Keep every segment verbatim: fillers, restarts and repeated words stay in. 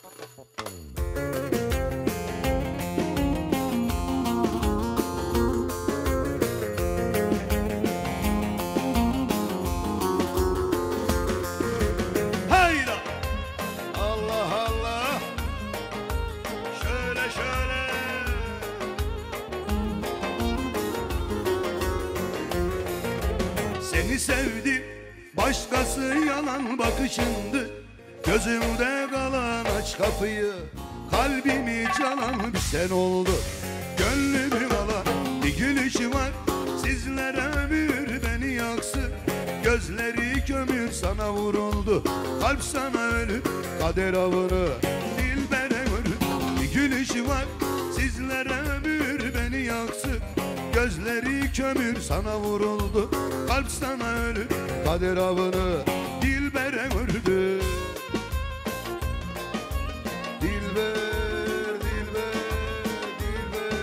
Hayda! Allah Allah! Şöyle şöyle! Seni sevdim, başkası yalan bakışındı. Gözümde kalan aç kapıyı, kalbimi çalan bir sen oldu. Gönlümü alan bir gülüşü var, sizlere ömür beni yaksın. Gözleri kömür sana vuruldu, kalp sana ölür, kader avını dilbere ölür. Bir gülüşü var, sizlere ömür beni yaksın. Gözleri kömür sana vuruldu, kalp sana ölür, kader avını dilbere ördü. Dilber, dilber, dilber.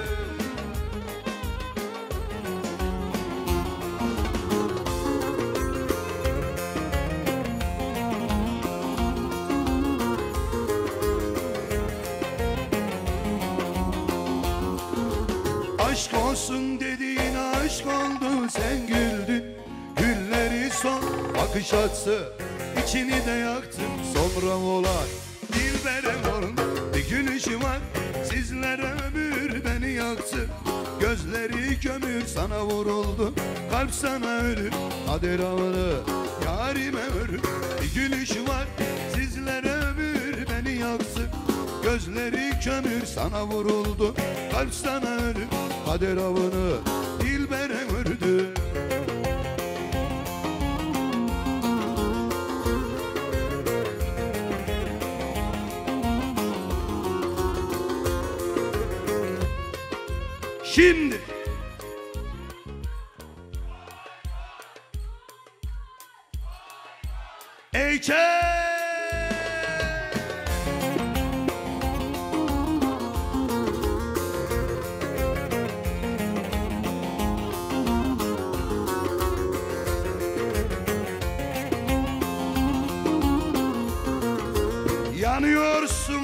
Aşk olsun dediğin aşk oldu, sen güldün. Gülleri son bakış atsı, içini de yaktım sonra olar. Dilberem onun bir gülüşü var, sizlere ömür beni yaksın. Gözleri kömür sana vuruldu, kalp sana ölür, kader avını yarime ölür. Bir gülüşü var, sizlere ömür beni yaksın. Gözleri kömür sana vuruldu, kalp sana ölür, kader avını dilbere ördü. Şimdi Eyçe yanıyorsun